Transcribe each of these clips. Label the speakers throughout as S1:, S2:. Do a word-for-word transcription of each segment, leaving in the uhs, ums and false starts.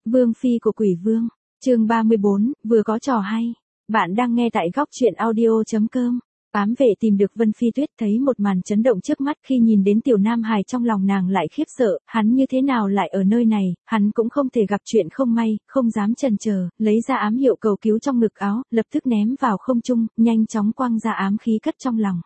S1: Vương phi của quỷ vương, chương ba mươi bốn, vừa có trò hay. Bạn đang nghe tại góc truyện audio.com. Ám vệ tìm được Vân Phi Tuyết, thấy một màn chấn động trước mắt khi nhìn đến tiểu nam hài, trong lòng nàng lại khiếp sợ, hắn như thế nào lại ở nơi này, hắn cũng không thể gặp chuyện không may, không dám chần chờ, lấy ra ám hiệu cầu cứu trong ngực áo, lập tức ném vào không trung, nhanh chóng quăng ra ám khí cất trong lòng.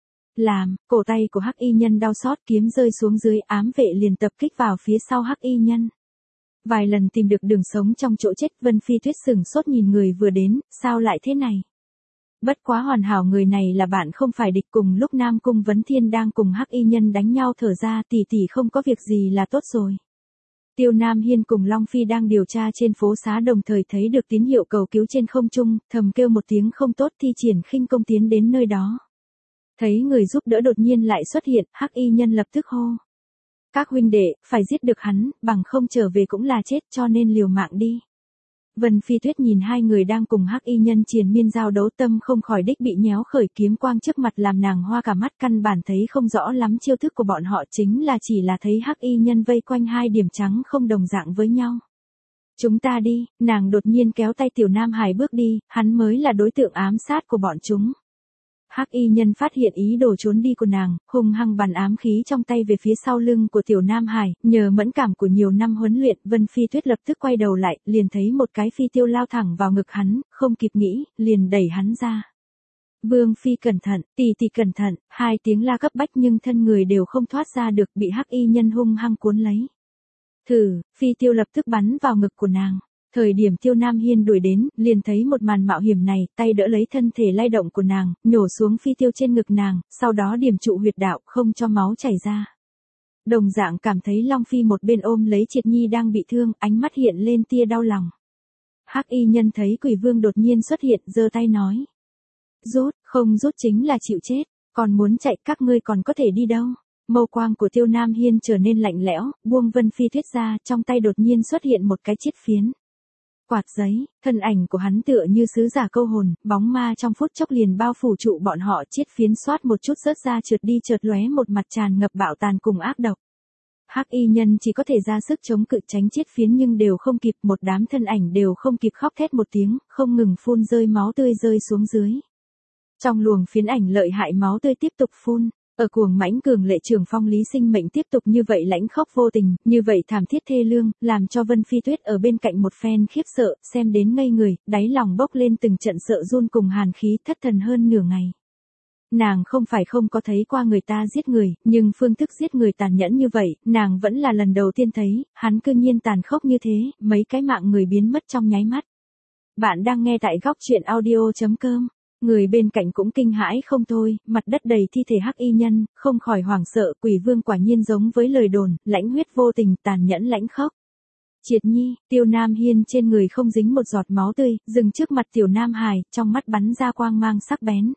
S1: Làm, cổ tay của Hắc Y Nhân đau xót, kiếm rơi xuống dưới, ám vệ liền tập kích vào phía sau Hắc Y Nhân. Vài lần tìm được đường sống trong chỗ chết, Vân Phi Tuyết sửng sốt nhìn người vừa đến, sao lại thế này? Bất quá hoàn hảo, người này là bạn không phải địch. Cùng lúc Nam Cung Vấn Thiên đang cùng Hắc Y Nhân đánh nhau, thở ra, tỷ tỷ không có việc gì là tốt rồi. Tiêu Nam Hiên cùng Long Phi đang điều tra trên phố xá, đồng thời thấy được tín hiệu cầu cứu trên không trung, thầm kêu một tiếng không tốt, thi triển khinh công tiến đến nơi đó. Thấy người giúp đỡ đột nhiên lại xuất hiện, Hắc Y Nhân lập tức hô: các huynh đệ, phải giết được hắn, bằng không trở về cũng là chết, cho nên liều mạng đi. Vân Phi Tuyết nhìn hai người đang cùng Hắc Y Nhân triền miên giao đấu, tâm không khỏi đích bị nhéo khởi, kiếm quang trước mặt làm nàng hoa cả mắt, căn bản thấy không rõ lắm chiêu thức của bọn họ, chính là chỉ là thấy Hắc Y Nhân vây quanh hai điểm trắng không đồng dạng với nhau. Chúng ta đi, nàng đột nhiên kéo tay tiểu Nam Hải bước đi, hắn mới là đối tượng ám sát của bọn chúng. Hắc Y Nhân phát hiện ý đồ trốn đi của nàng, hung hăng bắn ám khí trong tay về phía sau lưng của tiểu Nam Hải, nhờ mẫn cảm của nhiều năm huấn luyện, Vân Phi Tuyết lập tức quay đầu lại, liền thấy một cái phi tiêu lao thẳng vào ngực hắn, không kịp nghĩ, liền đẩy hắn ra. Vương phi cẩn thận, tỷ tỷ cẩn thận, hai tiếng la cấp bách nhưng thân người đều không thoát ra được, bị Hắc Y Nhân hung hăng cuốn lấy. Thử, phi tiêu lập tức bắn vào ngực của nàng. Thời điểm Tiêu Nam Hiên đuổi đến, liền thấy một màn mạo hiểm này, tay đỡ lấy thân thể lay động của nàng, nhổ xuống phi tiêu trên ngực nàng, sau đó điểm trụ huyệt đạo, không cho máu chảy ra. Đồng dạng cảm thấy Long Phi một bên ôm lấy Triệt Nhi đang bị thương, ánh mắt hiện lên tia đau lòng. Hắc Y Nhân thấy Quỷ Vương đột nhiên xuất hiện, giơ tay nói: rút, không rút chính là chịu chết, còn muốn chạy các ngươi còn có thể đi đâu. Mâu quang của Tiêu Nam Hiên trở nên lạnh lẽo, buông Vân Phi Tuyết ra, trong tay đột nhiên xuất hiện một cái chiết phiến. Quạt giấy, thân ảnh của hắn tựa như sứ giả câu hồn, bóng ma trong phút chốc liền bao phủ trụ bọn họ, chiết phiến xoát một chút rớt ra, trượt đi trượt lóe, một mặt tràn ngập bạo tàn cùng ác độc. Hắc Y Nhân chỉ có thể ra sức chống cự tránh chiết phiến nhưng đều không kịp, một đám thân ảnh đều không kịp, khóc thét một tiếng, không ngừng phun rơi máu tươi rơi xuống dưới. Trong luồng phiến ảnh lợi hại, máu tươi tiếp tục phun. Ở cuồng mãnh cường lệ trường phong lý sinh mệnh tiếp tục như vậy lãnh khốc vô tình, như vậy thảm thiết thê lương, làm cho Vân Phi Tuyết ở bên cạnh một phen khiếp sợ, xem đến ngây người, đáy lòng bốc lên từng trận sợ run cùng hàn khí, thất thần hơn nửa ngày. Nàng không phải không có thấy qua người ta giết người, nhưng phương thức giết người tàn nhẫn như vậy, nàng vẫn là lần đầu tiên thấy, hắn cư nhiên tàn khốc như thế, mấy cái mạng người biến mất trong nháy mắt. Bạn đang nghe tại góc truyện audio.com. Người bên cạnh cũng kinh hãi không thôi, mặt đất đầy thi thể Hắc Y Nhân, không khỏi hoảng sợ, Quỷ Vương quả nhiên giống với lời đồn, lãnh huyết vô tình, tàn nhẫn lãnh khốc. Triệt Nhi, Tiêu Nam Hiên trên người không dính một giọt máu tươi, dừng trước mặt tiểu Nam Hải, trong mắt bắn ra quang mang sắc bén.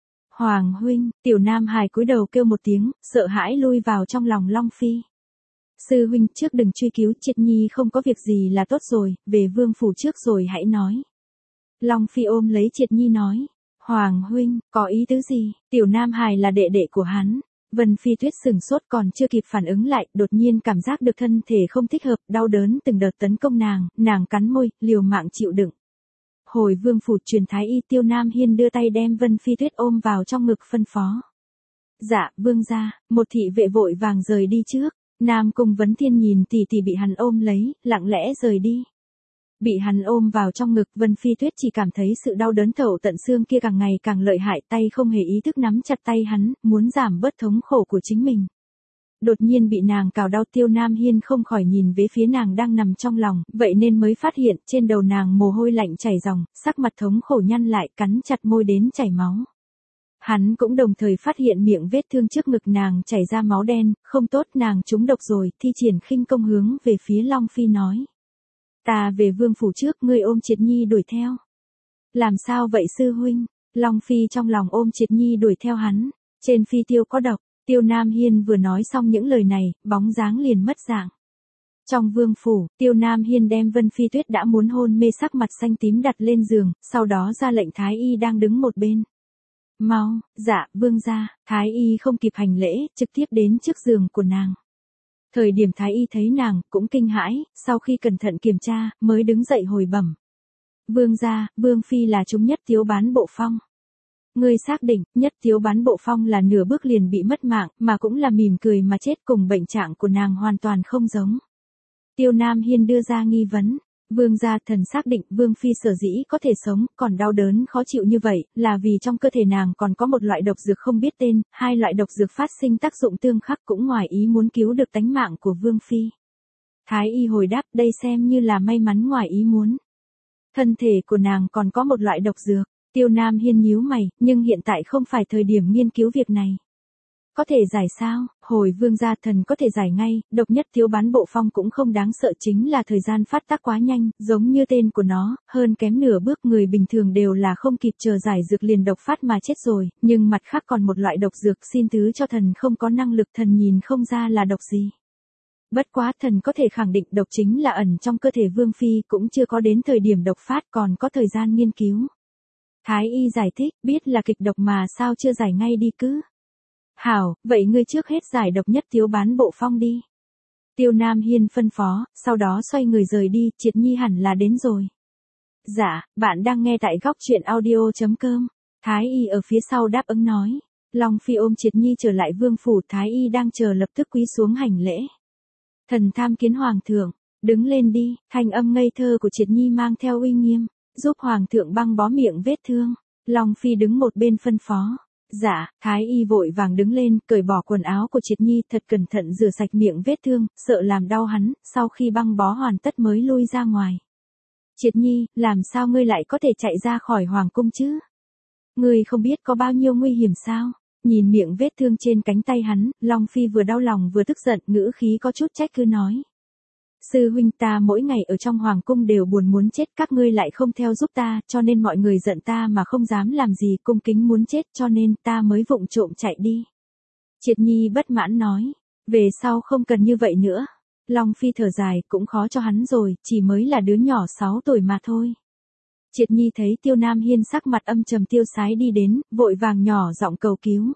S1: Hoàng huynh, tiểu Nam Hải cúi đầu kêu một tiếng, sợ hãi lui vào trong lòng Long Phi. Sư huynh, trước đừng truy cứu, Triệt Nhi không có việc gì là tốt rồi, về vương phủ trước rồi hãy nói. Long Phi ôm lấy Triệt Nhi nói: Hoàng huynh, có ý tứ gì? Tiểu Nam Hải là đệ đệ của hắn. Vân Phi Tuyết sừng sốt, còn chưa kịp phản ứng lại, đột nhiên cảm giác được thân thể không thích hợp, đau đớn từng đợt tấn công nàng, nàng cắn môi, liều mạng chịu đựng. Hồi vương phủ truyền thái y, Tiêu Nam Hiên đưa tay đem Vân Phi Tuyết ôm vào trong ngực, phân phó: dạ, vương gia. Một thị vệ vội vàng rời đi trước. Nam Cung Vấn Thiên nhìn tỷ tỷ bị hắn ôm lấy, lặng lẽ rời đi. Bị hắn ôm vào trong ngực, Vân Phi Tuyết chỉ cảm thấy sự đau đớn thấu tận xương kia càng ngày càng lợi hại, tay không hề ý thức nắm chặt tay hắn, muốn giảm bớt thống khổ của chính mình. Đột nhiên bị nàng cào đau, Tiêu Nam Hiên không khỏi nhìn về phía nàng đang nằm trong lòng, vậy nên mới phát hiện trên đầu nàng mồ hôi lạnh chảy ròng, sắc mặt thống khổ nhăn lại, cắn chặt môi đến chảy máu. Hắn cũng đồng thời phát hiện miệng vết thương trước ngực nàng chảy ra máu đen, không tốt, nàng trúng độc rồi, thi triển khinh công hướng về phía Long Phi nói: ta về vương phủ trước, ngươi ôm Triệt Nhi đuổi theo. Làm sao vậy sư huynh? Long Phi trong lòng ôm Triệt Nhi đuổi theo hắn. Trên phi tiêu có độc. Tiêu Nam Hiên vừa nói xong những lời này, bóng dáng liền mất dạng. Trong vương phủ, Tiêu Nam Hiên đem Vân Phi Tuyết đã muốn hôn mê sắc mặt xanh tím đặt lên giường, sau đó ra lệnh thái y đang đứng một bên: mau, dạ, vương gia. Thái y không kịp hành lễ, trực tiếp đến trước giường của nàng. Thời điểm Thái y thấy nàng, cũng kinh hãi, sau khi cẩn thận kiểm tra, mới đứng dậy hồi bẩm. Vương gia, Vương Phi là chúng nhất thiếu bán bộ phong. Ngươi xác định, nhất thiếu bán bộ phong là nửa bước liền bị mất mạng, mà cũng là mỉm cười mà chết, cùng bệnh trạng của nàng hoàn toàn không giống. Tiêu Nam Hiên đưa ra nghi vấn. Vương gia, thần xác định Vương Phi sở dĩ có thể sống, còn đau đớn khó chịu như vậy, là vì trong cơ thể nàng còn có một loại độc dược không biết tên, hai loại độc dược phát sinh tác dụng tương khắc cũng ngoài ý muốn cứu được tánh mạng của Vương Phi. Thái y hồi đáp, đây xem như là may mắn ngoài ý muốn. Thân thể của nàng còn có một loại độc dược. Tiêu Nam Hiên nhíu mày, nhưng hiện tại không phải thời điểm nghiên cứu việc này. Có thể giải sao? Hồi vương gia, thần có thể giải ngay, độc nhất thiếu bán bộ phong cũng không đáng sợ, chính là thời gian phát tác quá nhanh, giống như tên của nó, hơn kém nửa bước, người bình thường đều là không kịp chờ giải dược liền độc phát mà chết rồi, nhưng mặt khác còn một loại độc dược, xin thứ cho thần không có năng lực, thần nhìn không ra là độc gì. Bất quá thần có thể khẳng định độc chính là ẩn trong cơ thể Vương Phi, cũng chưa có đến thời điểm độc phát, còn có thời gian nghiên cứu. Thái y giải thích, biết là kịch độc mà sao chưa giải ngay đi cứ. Hảo, vậy ngươi trước hết giải độc nhất thiếu bán bộ phong đi. Tiêu Nam Hiên phân phó, sau đó xoay người rời đi, Triệt Nhi hẳn là đến rồi. Dạ, bạn đang nghe tại góc truyện audio.com. Thái y ở phía sau đáp ứng nói. Long Phi ôm Triệt Nhi trở lại vương phủ, Thái y đang chờ lập tức cúi xuống hành lễ. Thần tham kiến hoàng thượng, đứng lên đi, thanh âm ngây thơ của Triệt Nhi mang theo uy nghiêm, giúp hoàng thượng băng bó miệng vết thương. Long Phi đứng một bên phân phó. Dạ, Thái y vội vàng đứng lên, cởi bỏ quần áo của Triệt Nhi, thật cẩn thận rửa sạch miệng vết thương, sợ làm đau hắn, sau khi băng bó hoàn tất mới lui ra ngoài. Triệt Nhi, làm sao ngươi lại có thể chạy ra khỏi hoàng cung chứ? Ngươi không biết có bao nhiêu nguy hiểm sao? Nhìn miệng vết thương trên cánh tay hắn, Long Phi vừa đau lòng vừa tức giận, ngữ khí có chút trách cứ nói. Sư huynh, ta mỗi ngày ở trong hoàng cung đều buồn muốn chết, các ngươi lại không theo giúp ta, cho nên mọi người giận ta mà không dám làm gì, cung kính muốn chết, cho nên ta mới vụng trộm chạy đi. Triệt Nhi bất mãn nói, về sau không cần như vậy nữa. Long Phi thở dài, cũng khó cho hắn rồi, chỉ mới là đứa nhỏ sáu tuổi mà thôi. Triệt Nhi thấy Tiêu Nam Hiên sắc mặt âm trầm tiêu sái đi đến, vội vàng nhỏ giọng cầu cứu.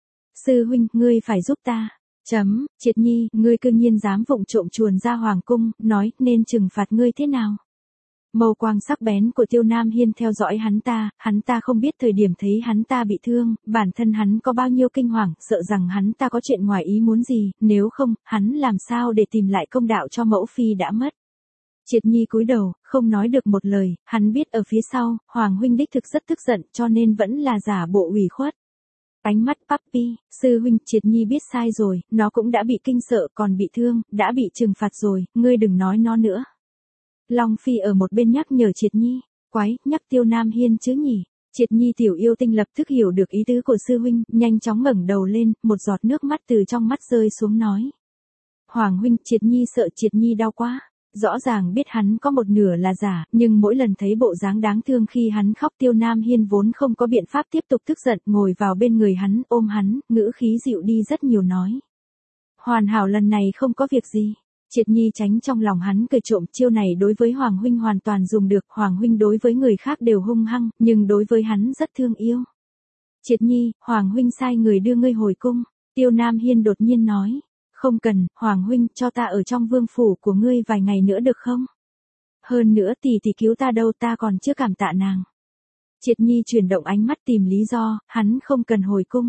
S1: Sư huynh, ngươi phải giúp ta. Chấm, Triệt Nhi, ngươi cư nhiên dám vụng trộm chuồn ra hoàng cung, nói, nên trừng phạt ngươi thế nào? Mâu quang sắc bén của Tiêu Nam Hiên theo dõi hắn ta, hắn ta không biết thời điểm thấy hắn ta bị thương, bản thân hắn có bao nhiêu kinh hoàng, sợ rằng hắn ta có chuyện ngoài ý muốn gì, nếu không, hắn làm sao để tìm lại công đạo cho mẫu phi đã mất. Triệt Nhi cúi đầu, không nói được một lời, hắn biết ở phía sau, Hoàng huynh đích thực rất tức giận, cho nên vẫn là giả bộ ủy khuất. Ánh mắt Papi, sư huynh, Triệt Nhi biết sai rồi, nó cũng đã bị kinh sợ, còn bị thương, đã bị trừng phạt rồi, ngươi đừng nói nó nữa. Long Phi ở một bên nhắc nhở Triệt Nhi, quái, nhắc Tiêu Nam Hiên chứ nhỉ. Triệt Nhi tiểu yêu tinh lập tức hiểu được ý tứ của sư huynh, nhanh chóng ngẩng đầu lên, một giọt nước mắt từ trong mắt rơi xuống nói. Hoàng huynh, Triệt Nhi sợ, Triệt Nhi đau quá. Rõ ràng biết hắn có một nửa là giả, nhưng mỗi lần thấy bộ dáng đáng thương khi hắn khóc, Tiêu Nam Hiên vốn không có biện pháp tiếp tục tức giận, ngồi vào bên người hắn, ôm hắn, ngữ khí dịu đi rất nhiều nói. Hoàn hảo, lần này không có việc gì. Triệt Nhi tránh trong lòng hắn cười trộm, chiêu này đối với Hoàng huynh hoàn toàn dùng được, Hoàng huynh đối với người khác đều hung hăng, nhưng đối với hắn rất thương yêu. Triệt Nhi, Hoàng huynh sai người đưa ngươi hồi cung. Tiêu Nam Hiên đột nhiên nói. Không cần, Hoàng huynh, cho ta ở trong vương phủ của ngươi vài ngày nữa được không? Hơn nữa tỷ tỷ cứu ta đâu, ta còn chưa cảm tạ nàng. Triệt Nhi chuyển động ánh mắt tìm lý do, hắn không cần hồi cung.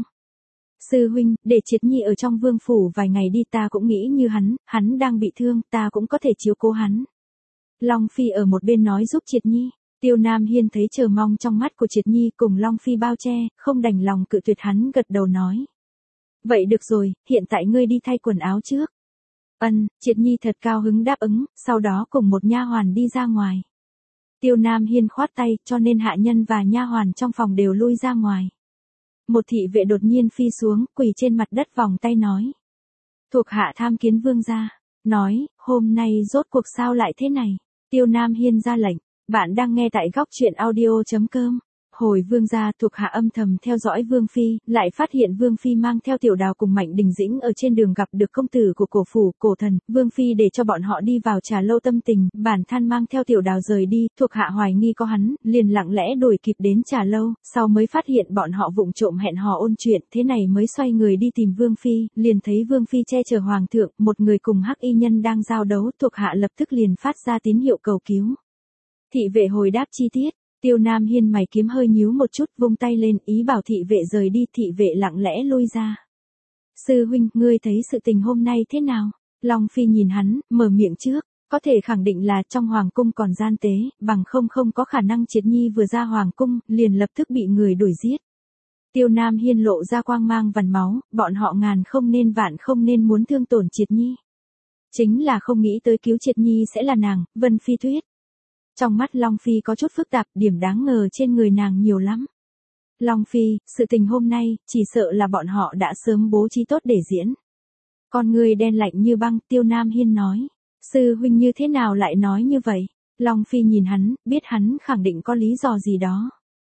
S1: Sư huynh, để Triệt Nhi ở trong vương phủ vài ngày đi, ta cũng nghĩ như hắn, hắn đang bị thương, ta cũng có thể chiếu cố hắn. Long Phi ở một bên nói giúp Triệt Nhi. Tiêu Nam Hiên thấy chờ mong trong mắt của Triệt Nhi cùng Long Phi bao che, không đành lòng cự tuyệt, hắn gật đầu nói. Vậy được rồi, hiện tại ngươi đi thay quần áo trước. Ân, Triệt Nhi thật cao hứng đáp ứng, sau đó cùng một nha hoàn đi ra ngoài. Tiêu Nam Hiên khoát tay, cho nên hạ nhân và nha hoàn trong phòng đều lui ra ngoài. Một thị vệ đột nhiên phi xuống, quỳ trên mặt đất vòng tay nói. Thuộc hạ tham kiến vương gia. Nói, hôm nay rốt cuộc sao lại thế này? Tiêu Nam Hiên ra lệnh, bạn đang nghe tại góc truyện audio.com. Hồi vương gia thuộc hạ âm thầm theo dõi vương phi, lại phát hiện vương phi mang theo tiểu đào cùng Mạnh Đình Dĩnh ở trên đường gặp được công tử của cổ phủ, cổ thần, vương phi để cho bọn họ đi vào trà lâu tâm tình, bản than mang theo tiểu đào rời đi, thuộc hạ hoài nghi có hắn, liền lặng lẽ đuổi kịp đến trà lâu, sau mới phát hiện bọn họ vụng trộm hẹn hò ôn chuyện, thế này mới xoay người đi tìm vương phi, liền thấy vương phi che chở hoàng thượng, một người cùng hắc y nhân đang giao đấu, thuộc hạ lập tức liền phát ra tín hiệu cầu cứu. Thị vệ hồi đáp chi tiết. Tiêu Nam Hiên mày kiếm hơi nhíu một chút, vung tay lên, ý bảo thị vệ rời đi, thị vệ lặng lẽ lui ra. Sư huynh, ngươi thấy sự tình hôm nay thế nào? Long Phi nhìn hắn, mở miệng trước, có thể khẳng định là trong hoàng cung còn gian tế, bằng không không có khả năng Triệt Nhi vừa ra hoàng cung, liền lập tức bị người đuổi giết. Tiêu Nam Hiên lộ ra quang mang vằn máu, bọn họ ngàn không nên vạn không nên muốn thương tổn Triệt Nhi. Chính là không nghĩ tới cứu Triệt Nhi sẽ là nàng, Vân Phi Tuyết. Trong mắt Long Phi có chút phức tạp, điểm đáng ngờ trên người nàng nhiều lắm. Long Phi, sự tình hôm nay, chỉ sợ là bọn họ đã sớm bố trí tốt để diễn. Con người đen lạnh như băng, Tiêu Nam Hiên nói. Sư huynh như thế nào lại nói như vậy? Long Phi nhìn hắn, biết hắn khẳng định có lý do gì đó.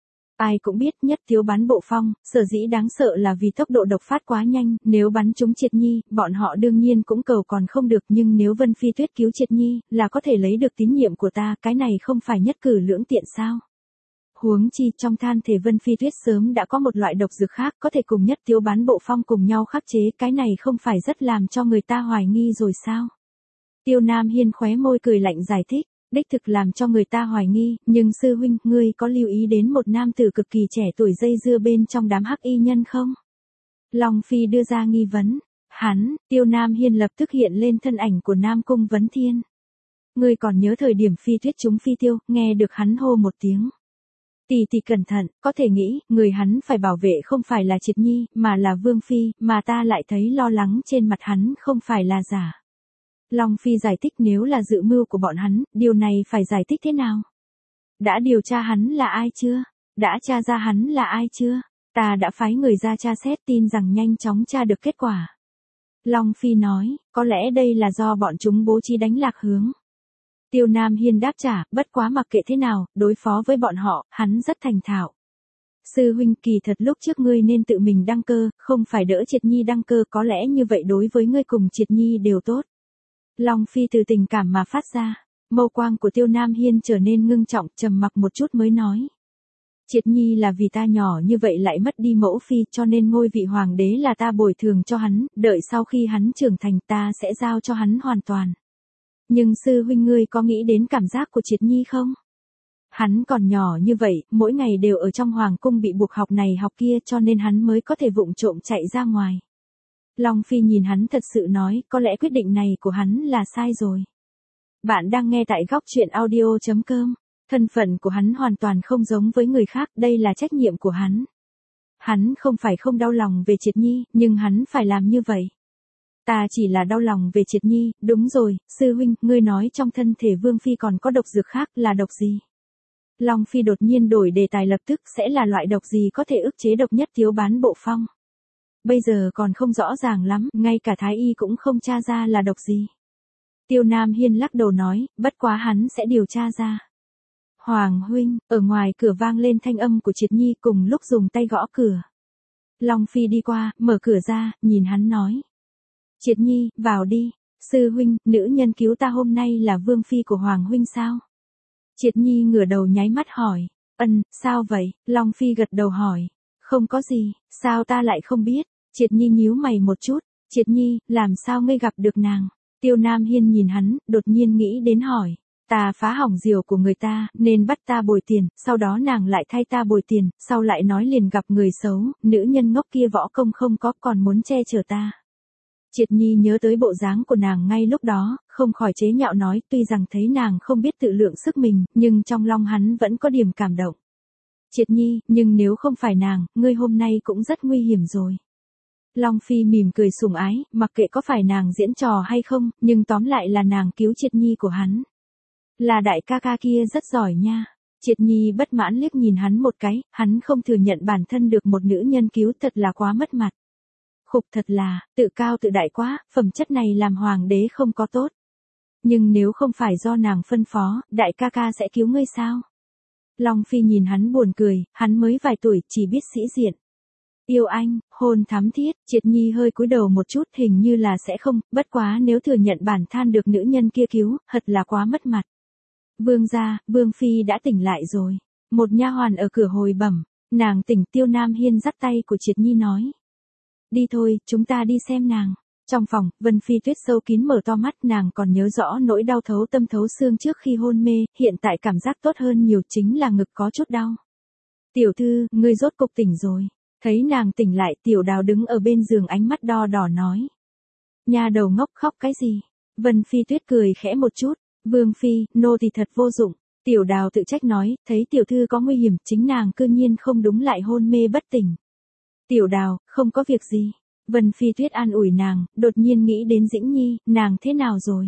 S1: Ai cũng biết nhất thiếu bắn bộ phong, sở dĩ đáng sợ là vì tốc độ độc phát quá nhanh, nếu bắn trúng Triệt Nhi, bọn họ đương nhiên cũng cầu còn không được, nhưng nếu Vân Phi Tuyết cứu Triệt Nhi, là có thể lấy được tín nhiệm của ta, cái này không phải nhất cử lưỡng tiện sao? Huống chi trong than thể Vân Phi Tuyết sớm đã có một loại độc dược khác có thể cùng nhất thiếu bắn bộ phong cùng nhau khắc chế, cái này không phải rất làm cho người ta hoài nghi rồi sao? Tiêu Nam Hiên khóe môi cười lạnh giải thích. Đích thực làm cho người ta hoài nghi, nhưng sư huynh, ngươi có lưu ý đến một nam tử cực kỳ trẻ tuổi dây dưa bên trong đám hắc y nhân không? Long Phi đưa ra nghi vấn. Hắn, Tiêu Nam Hiên lập tức hiện lên thân ảnh của Nam Cung Vấn Thiên. Ngươi còn nhớ thời điểm Phi Tuyết chúng phi tiêu, nghe được hắn hô một tiếng. Tỷ tỷ cẩn thận, có thể nghĩ, người hắn phải bảo vệ không phải là Triệt Nhi, mà là Vương Phi, mà ta lại thấy lo lắng trên mặt hắn không phải là giả. Long Phi giải thích nếu là dự mưu của bọn hắn, điều này phải giải thích thế nào? Đã điều tra hắn là ai chưa? Đã tra ra hắn là ai chưa? Ta đã phái người ra tra xét, tin rằng nhanh chóng tra được kết quả. Long Phi nói, có lẽ đây là do bọn chúng bố trí đánh lạc hướng. Tiêu Nam Hiên đáp trả, bất quá mặc kệ thế nào, đối phó với bọn họ, hắn rất thành thạo. Sư huynh, kỳ thật lúc trước ngươi nên tự mình đăng cơ, không phải đỡ Triệt Nhi đăng cơ, có lẽ như vậy đối với ngươi cùng Triệt Nhi đều tốt. Long Phi từ tình cảm mà phát ra, mâu quang của Tiêu Nam Hiên trở nên ngưng trọng, trầm mặc một chút mới nói. Triệt Nhi là vì ta nhỏ như vậy lại mất đi mẫu phi, cho nên ngôi vị hoàng đế là ta bồi thường cho hắn, đợi sau khi hắn trưởng thành ta sẽ giao cho hắn hoàn toàn. Nhưng sư huynh ngươi có nghĩ đến cảm giác của Triệt Nhi không? Hắn còn nhỏ như vậy, mỗi ngày đều ở trong hoàng cung bị buộc học này học kia, cho nên hắn mới có thể vụng trộm chạy ra ngoài. Long Phi nhìn hắn thật sự nói, có lẽ quyết định này của hắn là sai rồi. Bạn đang nghe tại góc truyện audio chấm com. Thân phận của hắn hoàn toàn không giống với người khác, đây là trách nhiệm của hắn. Hắn không phải không đau lòng về Triệt Nhi, nhưng hắn phải làm như vậy. Ta chỉ là đau lòng về Triệt Nhi, đúng rồi, sư huynh, ngươi nói trong thân thể Vương Phi còn có độc dược khác, là độc gì? Long Phi đột nhiên đổi đề tài lập tức, sẽ là loại độc gì có thể ức chế độc nhất thiếu bán bộ phong? Bây giờ còn không rõ ràng lắm, ngay cả Thái Y cũng không tra ra là độc gì. Tiêu Nam Hiên lắc đầu nói, bất quá hắn sẽ điều tra ra. Hoàng huynh, ở ngoài cửa vang lên thanh âm của Triệt Nhi cùng lúc dùng tay gõ cửa. Long Phi đi qua, mở cửa ra, nhìn hắn nói. Triệt Nhi, vào đi. Sư huynh, nữ nhân cứu ta hôm nay là Vương Phi của Hoàng huynh sao? Triệt Nhi ngửa đầu nháy mắt hỏi. Ân, sao vậy? Long Phi gật đầu hỏi. Không có gì, sao ta lại không biết? Triệt Nhi nhíu mày một chút. Triệt Nhi, làm sao ngươi gặp được nàng? Tiêu Nam Hiên nhìn hắn, đột nhiên nghĩ đến hỏi. Ta phá hỏng diều của người ta, nên bắt ta bồi tiền, sau đó nàng lại thay ta bồi tiền, sau lại nói liền gặp người xấu, nữ nhân ngốc kia võ công không có còn muốn che chở ta. Triệt Nhi nhớ tới bộ dáng của nàng ngay lúc đó, không khỏi chế nhạo nói, tuy rằng thấy nàng không biết tự lượng sức mình, nhưng trong lòng hắn vẫn có điểm cảm động. Triệt Nhi, nhưng nếu không phải nàng, ngươi hôm nay cũng rất nguy hiểm rồi. Long Phi mỉm cười sủng ái, mặc kệ có phải nàng diễn trò hay không, nhưng tóm lại là nàng cứu Triệt Nhi của hắn. Là đại ca ca kia rất giỏi nha. Triệt Nhi bất mãn liếc nhìn hắn một cái, hắn không thừa nhận bản thân được một nữ nhân cứu thật là quá mất mặt. Khục thật là, tự cao tự đại quá, phẩm chất này làm hoàng đế không có tốt. Nhưng nếu không phải do nàng phân phó, đại ca ca sẽ cứu ngươi sao? Long Phi nhìn hắn buồn cười, hắn mới vài tuổi, chỉ biết sĩ diện. Yêu anh, hôn thắm thiết, Triệt Nhi hơi cúi đầu một chút, hình như là sẽ không, bất quá nếu thừa nhận bản than được nữ nhân kia cứu, thật là quá mất mặt. Vương gia, Vương Phi đã tỉnh lại rồi. Một nha hoàn ở cửa hồi bẩm, nàng tỉnh. Tiêu Nam Hiên dắt tay của Triệt Nhi nói. Đi thôi, chúng ta đi xem nàng. Trong phòng, Vân Phi Tuyết sâu kín mở to mắt, nàng còn nhớ rõ nỗi đau thấu tâm thấu xương trước khi hôn mê, hiện tại cảm giác tốt hơn nhiều, chính là ngực có chút đau. Tiểu thư, ngươi rốt cục tỉnh rồi. Thấy nàng tỉnh lại, Tiểu Đào đứng ở bên giường ánh mắt đo đỏ nói. Nha đầu ngốc, khóc cái gì? Vân Phi Tuyết cười khẽ một chút. Vương Phi, nô thì thật vô dụng. Tiểu Đào tự trách nói, thấy tiểu thư có nguy hiểm, chính nàng cư nhiên không đúng lại hôn mê bất tỉnh. Tiểu Đào, không có việc gì. Vân Phi Tuyết an ủi nàng, đột nhiên nghĩ đến Dĩnh Nhi, nàng thế nào rồi?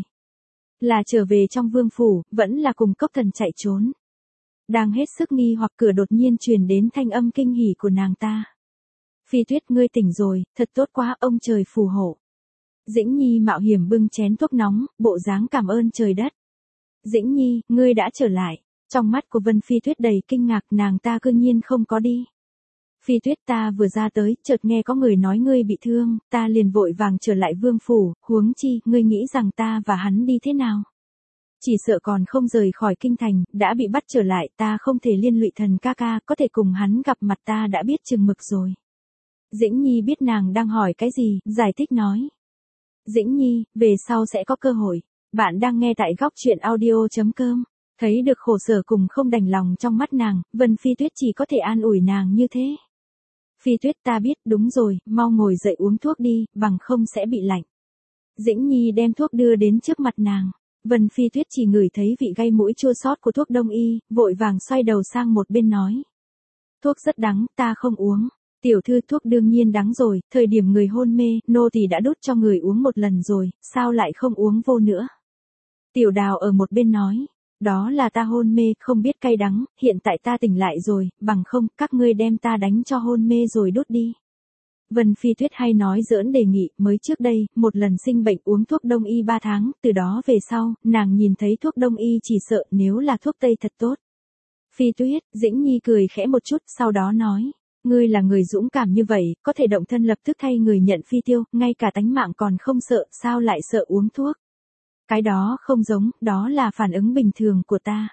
S1: Là trở về trong vương phủ, vẫn là cùng Cốc Thần chạy trốn. Đang hết sức nghi hoặc, cửa đột nhiên truyền đến thanh âm kinh hỉ của nàng ta. Phi Tuyết, ngươi tỉnh rồi, thật tốt quá, ông trời phù hộ. Dĩnh Nhi mạo hiểm bưng chén thuốc nóng, bộ dáng cảm ơn trời đất. Dĩnh Nhi, ngươi đã trở lại. Trong mắt của Vân Phi Tuyết đầy kinh ngạc, nàng ta cư nhiên không có đi. Phi Tuyết, ta vừa ra tới, chợt nghe có người nói ngươi bị thương, ta liền vội vàng trở lại vương phủ, huống chi, ngươi nghĩ rằng ta và hắn đi thế nào? Chỉ sợ còn không rời khỏi kinh thành, đã bị bắt trở lại, ta không thể liên lụy Thần ca ca, có thể cùng hắn gặp mặt ta đã biết chừng mực rồi. Dĩnh Nhi biết nàng đang hỏi cái gì, giải thích nói. Dĩnh Nhi, về sau sẽ có cơ hội. Bạn đang nghe tại góc truyện audio chấm com. Thấy được khổ sở cùng không đành lòng trong mắt nàng, Vân Phi Tuyết chỉ có thể an ủi nàng như thế. Phi Tuyết, ta biết, đúng rồi, mau ngồi dậy uống thuốc đi, bằng không sẽ bị lạnh. Dĩnh Nhi đem thuốc đưa đến trước mặt nàng. Vân Phi Tuyết chỉ ngửi thấy vị gây mũi chua xót của thuốc đông y, vội vàng xoay đầu sang một bên nói. Thuốc rất đắng, ta không uống. Tiểu thư, thuốc đương nhiên đắng rồi, thời điểm người hôn mê, nô thì đã đút cho người uống một lần rồi, sao lại không uống vô nữa? Tiểu Đào ở một bên nói, đó là ta hôn mê, không biết cay đắng, hiện tại ta tỉnh lại rồi, bằng không, các ngươi đem ta đánh cho hôn mê rồi đút đi. Vân Phi Tuyết hay nói giỡn đề nghị, mới trước đây, một lần sinh bệnh uống thuốc đông y ba tháng, từ đó về sau, nàng nhìn thấy thuốc đông y chỉ sợ nếu là thuốc tây thật tốt. Phi Tuyết, Dĩnh Nhi cười khẽ một chút, sau đó nói. Ngươi là người dũng cảm như vậy, có thể động thân lập tức thay người nhận phi tiêu, ngay cả tánh mạng còn không sợ, sao lại sợ uống thuốc? Cái đó không giống, đó là phản ứng bình thường của ta.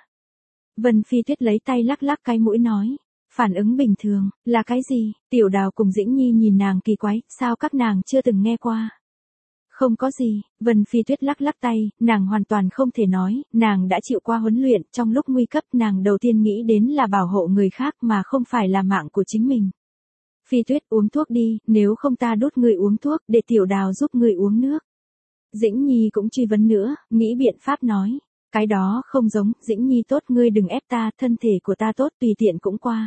S1: Vân Phi Tuyết lấy tay lắc lắc cái mũi nói. Phản ứng bình thường, là cái gì? Tiểu Đào cùng Dĩnh Nhi nhìn nàng kỳ quái, sao các nàng chưa từng nghe qua? Không có gì, Vân Phi Tuyết lắc lắc tay, nàng hoàn toàn không thể nói, nàng đã chịu qua huấn luyện, trong lúc nguy cấp nàng đầu tiên nghĩ đến là bảo hộ người khác mà không phải là mạng của chính mình. Phi Tuyết, uống thuốc đi, nếu không ta đút người uống thuốc, để Tiểu Đào giúp người uống nước. Dĩnh Nhi cũng truy vấn nữa, nghĩ biện pháp nói, cái đó không giống, Dĩnh Nhi tốt, ngươi đừng ép ta, thân thể của ta tốt, tùy tiện cũng qua.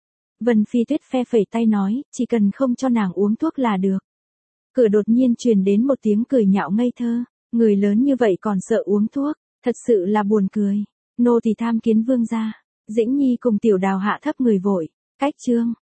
S1: Vân Phi Tuyết phe phẩy tay nói, chỉ cần không cho nàng uống thuốc là được. Cửa đột nhiên truyền đến một tiếng cười nhạo ngây thơ, người lớn như vậy còn sợ uống thuốc, thật sự là buồn cười. Nô thì tham kiến vương gia. Dĩnh Nhi cùng Tiểu Đào hạ thấp người vội, cách chương.